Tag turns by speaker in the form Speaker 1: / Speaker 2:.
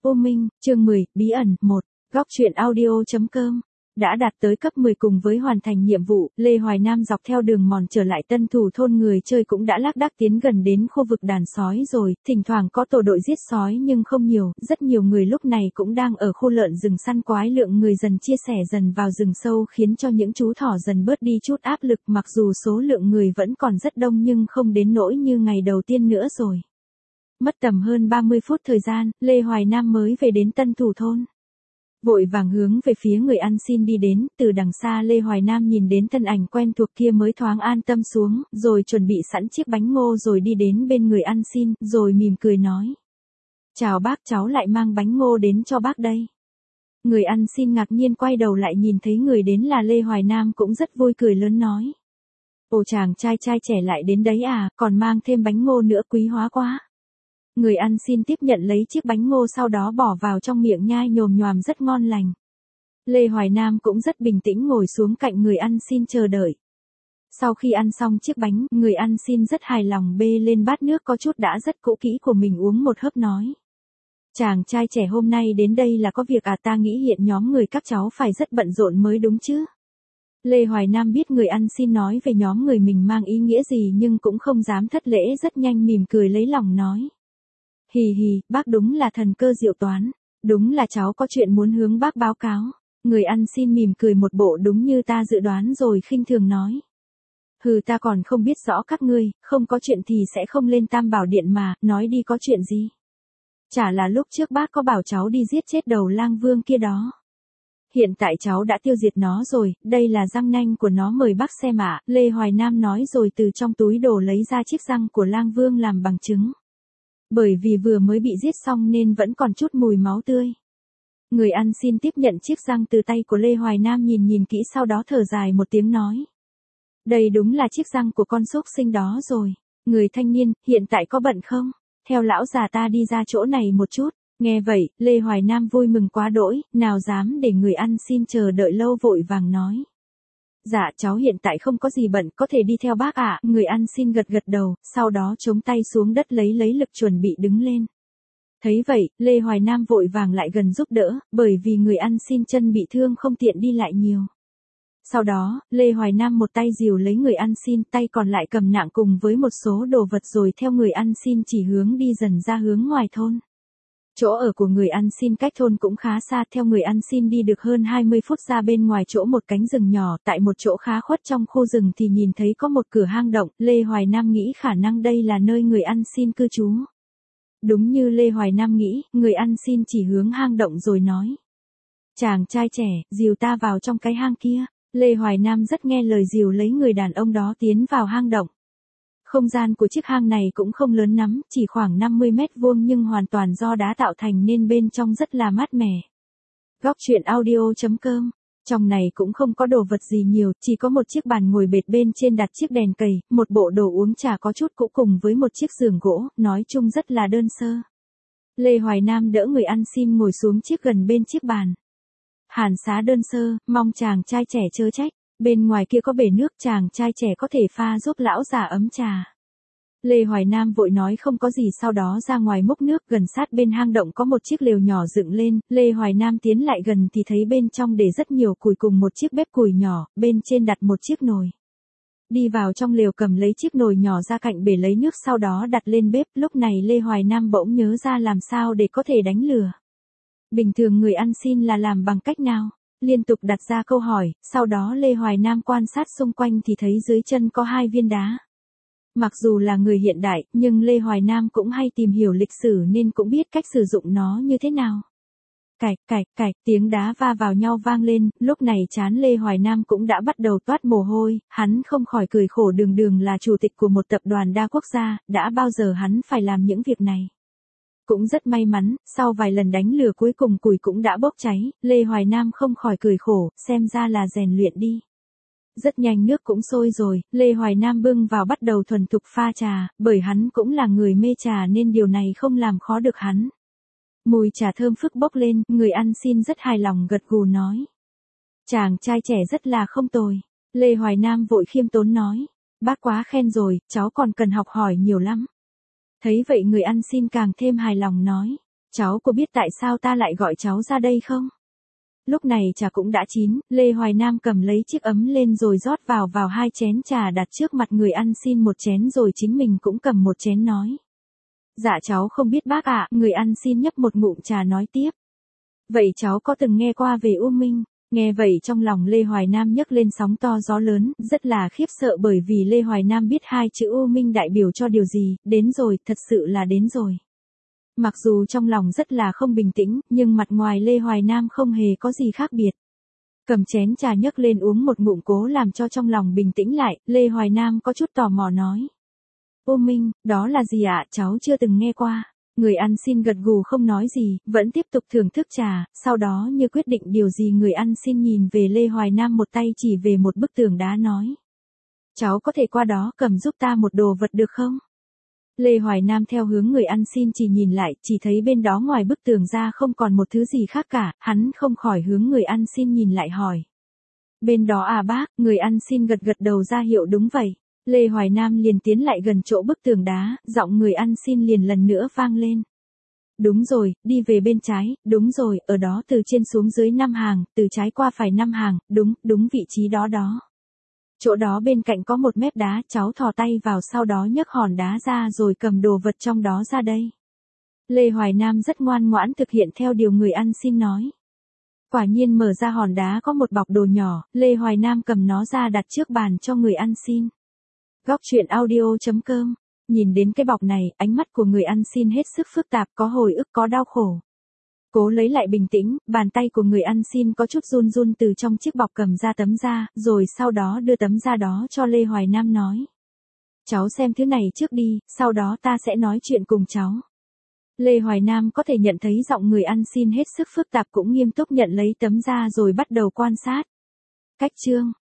Speaker 1: Ô Minh, chương 10, bí ẩn, 1, góc truyện audio.com. Đã đạt tới cấp 10 cùng với hoàn thành nhiệm vụ, Lê Hoài Nam dọc theo đường mòn trở lại Tân Thủ thôn người chơi cũng đã lác đác tiến gần đến khu vực đàn sói rồi, thỉnh thoảng có tổ đội giết sói nhưng không nhiều, rất nhiều người lúc này cũng đang ở khu lợn rừng săn quái, lượng người dần chia sẻ dần vào rừng sâu khiến cho những chú thỏ dần bớt đi chút áp lực, mặc dù số lượng người vẫn còn rất đông nhưng không đến nỗi như ngày đầu tiên nữa rồi. Mất tầm hơn 30 phút thời gian, Lê Hoài Nam mới về đến Tân Thủ thôn. Vội vàng hướng về phía người ăn xin đi đến, từ đằng xa Lê Hoài Nam nhìn đến thân ảnh quen thuộc kia mới thoáng an tâm xuống, rồi chuẩn bị sẵn chiếc bánh ngô rồi đi đến bên người ăn xin, rồi mỉm cười nói. Chào bác, cháu lại mang bánh ngô đến cho bác đây. Người ăn xin ngạc nhiên quay đầu lại nhìn thấy người đến là Lê Hoài Nam cũng rất vui cười lớn nói. Ồ, chàng trai trẻ lại đến đấy à, còn mang thêm bánh ngô nữa, quý hóa quá. Người ăn xin tiếp nhận lấy chiếc bánh ngô sau đó bỏ vào trong miệng nhai nhồm nhoàm rất ngon lành. Lê Hoài Nam cũng rất bình tĩnh ngồi xuống cạnh người ăn xin chờ đợi. Sau khi ăn xong chiếc bánh, người ăn xin rất hài lòng bê lên bát nước có chút đã rất cũ kỹ của mình uống một hớp nói. Chàng trai trẻ hôm nay đến đây là có việc à, ta nghĩ hiện nhóm người các cháu phải rất bận rộn mới đúng chứ. Lê Hoài Nam biết người ăn xin nói về nhóm người mình mang ý nghĩa gì nhưng cũng không dám thất lễ, rất nhanh mỉm cười lấy lòng nói. Hì hì, bác đúng là thần cơ diệu toán, đúng là cháu có chuyện muốn hướng bác báo cáo. Người ăn xin mỉm cười một bộ đúng như ta dự đoán rồi khinh thường nói. Hừ, ta còn không biết rõ các ngươi, không có chuyện thì sẽ không lên Tam Bảo Điện mà, nói đi có chuyện gì. Chả là lúc trước bác có bảo cháu đi giết chết đầu lang vương kia đó. Hiện tại cháu đã tiêu diệt nó rồi, đây là răng nanh của nó mời bác xem ạ. Lê Hoài Nam nói rồi từ trong túi đồ lấy ra chiếc răng của lang vương làm bằng chứng. Bởi vì vừa mới bị giết xong nên vẫn còn chút mùi máu tươi. Người ăn xin tiếp nhận chiếc răng từ tay của Lê Hoài Nam nhìn kỹ sau đó thở dài một tiếng nói. Đây đúng là chiếc răng của con xúc sinh đó rồi. Người thanh niên, hiện tại có bận không? Theo lão già ta đi ra chỗ này một chút. Nghe vậy, Lê Hoài Nam vui mừng quá đỗi, nào dám để người ăn xin chờ đợi lâu vội vàng nói. Dạ cháu hiện tại không có gì bận, có thể đi theo bác ạ. Người ăn xin gật đầu, sau đó chống tay xuống đất lấy lực chuẩn bị đứng lên. Thấy vậy, Lê Hoài Nam vội vàng lại gần giúp đỡ, bởi vì người ăn xin chân bị thương không tiện đi lại nhiều. Sau đó, Lê Hoài Nam một tay dìu lấy người ăn xin, tay còn lại cầm nạng cùng với một số đồ vật rồi theo người ăn xin chỉ hướng đi dần ra hướng ngoài thôn. Chỗ ở của người ăn xin cách thôn cũng khá xa, theo người ăn xin đi được hơn 20 phút ra bên ngoài chỗ một cánh rừng nhỏ, tại một chỗ khá khuất trong khu rừng thì nhìn thấy có một cửa hang động, Lê Hoài Nam nghĩ khả năng đây là nơi người ăn xin cư trú. Đúng như Lê Hoài Nam nghĩ, người ăn xin chỉ hướng hang động rồi nói. Chàng trai trẻ, dìu ta vào trong cái hang kia. Lê Hoài Nam rất nghe lời dìu lấy người đàn ông đó tiến vào hang động. Không gian của chiếc hang này cũng không lớn lắm, chỉ khoảng 50 mét vuông nhưng hoàn toàn do đá tạo thành nên bên trong rất là mát mẻ. Góc truyện audio.com. Trong này cũng không có đồ vật gì nhiều, chỉ có một chiếc bàn ngồi bệt bên trên đặt chiếc đèn cầy, một bộ đồ uống trà có chút cũ cùng với một chiếc giường gỗ, nói chung rất là đơn sơ. Lê Hoài Nam đỡ người ăn xin ngồi xuống chiếc gần bên chiếc bàn. Hàn xá đơn sơ, mong chàng trai trẻ chớ trách. Bên ngoài kia có bể nước, chàng trai trẻ có thể pha giúp lão già ấm trà. Lê Hoài Nam vội nói không có gì, sau đó ra ngoài múc nước. Gần sát bên hang động có một chiếc lều nhỏ dựng lên, Lê Hoài Nam tiến lại gần thì thấy bên trong để rất nhiều củi cùng một chiếc bếp củi nhỏ, bên trên đặt một chiếc nồi. Đi vào trong lều cầm lấy chiếc nồi nhỏ ra cạnh bể lấy nước sau đó đặt lên bếp, lúc này Lê Hoài Nam bỗng nhớ ra làm sao để có thể đánh lửa. Bình thường người ăn xin là làm bằng cách nào? Liên tục đặt ra câu hỏi, sau đó Lê Hoài Nam quan sát xung quanh thì thấy dưới chân có 2 viên đá. Mặc dù là người hiện đại, nhưng Lê Hoài Nam cũng hay tìm hiểu lịch sử nên cũng biết cách sử dụng nó như thế nào. Cạch, tiếng đá va vào nhau vang lên, lúc này trán Lê Hoài Nam cũng đã bắt đầu toát mồ hôi, hắn không khỏi cười khổ, đường là chủ tịch của một tập đoàn đa quốc gia, đã bao giờ hắn phải làm những việc này. Cũng rất may mắn, sau vài lần đánh lửa cuối cùng củi cũng đã bốc cháy, Lê Hoài Nam không khỏi cười khổ, xem ra là rèn luyện đi. Rất nhanh nước cũng sôi rồi, Lê Hoài Nam bưng vào bắt đầu thuần thục pha trà, bởi hắn cũng là người mê trà nên điều này không làm khó được hắn. Mùi trà thơm phức bốc lên, người ăn xin rất hài lòng gật gù nói. Chàng trai trẻ rất là không tồi. Lê Hoài Nam vội khiêm tốn nói. Bác quá khen rồi, cháu còn cần học hỏi nhiều lắm. Thấy vậy người ăn xin càng thêm hài lòng nói. Cháu có biết tại sao ta lại gọi cháu ra đây không? Lúc này trà cũng đã chín, Lê Hoài Nam cầm lấy chiếc ấm lên rồi rót vào 2 chén trà đặt trước mặt người ăn xin 1 chén rồi chính mình cũng cầm 1 chén nói. Dạ cháu không biết bác ạ, người ăn xin nhấp một ngụm trà nói tiếp. Vậy cháu có từng nghe qua về U Minh? Nghe vậy trong lòng Lê Hoài Nam nhấc lên sóng to gió lớn, rất là khiếp sợ bởi vì Lê Hoài Nam biết 2 chữ U Minh đại biểu cho điều gì, đến rồi, thật sự là đến rồi. Mặc dù trong lòng rất là không bình tĩnh, nhưng mặt ngoài Lê Hoài Nam không hề có gì khác biệt. Cầm chén trà nhấc lên uống một ngụm cố làm cho trong lòng bình tĩnh lại, Lê Hoài Nam có chút tò mò nói. U Minh, đó là gì ạ, cháu chưa từng nghe qua. Người ăn xin gật gù không nói gì, vẫn tiếp tục thưởng thức trà, sau đó như quyết định điều gì người ăn xin nhìn về Lê Hoài Nam một tay chỉ về một bức tường đá nói. Cháu có thể qua đó cầm giúp ta một đồ vật được không? Lê Hoài Nam theo hướng người ăn xin chỉ nhìn lại, chỉ thấy bên đó ngoài bức tường ra không còn một thứ gì khác cả, hắn không khỏi hướng người ăn xin nhìn lại hỏi. Bên đó à bác, người ăn xin gật gật đầu ra hiệu đúng vậy. Lê Hoài Nam liền tiến lại gần chỗ bức tường đá, giọng người ăn xin liền lần nữa vang lên. Đúng rồi, đi về bên trái, đúng rồi, ở đó từ trên xuống dưới 5 hàng, từ trái qua phải 5 hàng, đúng vị trí đó đó. Chỗ đó bên cạnh có một mép đá, cháu thò tay vào sau đó nhấc hòn đá ra rồi cầm đồ vật trong đó ra đây. Lê Hoài Nam rất ngoan ngoãn thực hiện theo điều người ăn xin nói. Quả nhiên mở ra hòn đá có một bọc đồ nhỏ, Lê Hoài Nam cầm nó ra đặt trước bàn cho người ăn xin. Góc truyện audio.com. Nhìn đến cái bọc này, ánh mắt của người ăn xin hết sức phức tạp, có hồi ức có đau khổ. Cố lấy lại bình tĩnh, bàn tay của người ăn xin có chút run run từ trong chiếc bọc cầm ra tấm da, rồi sau đó đưa tấm da đó cho Lê Hoài Nam nói. Cháu xem thứ này trước đi, sau đó ta sẽ nói chuyện cùng cháu. Lê Hoài Nam có thể nhận thấy giọng người ăn xin hết sức phức tạp cũng nghiêm túc nhận lấy tấm da rồi bắt đầu quan sát. Cách chương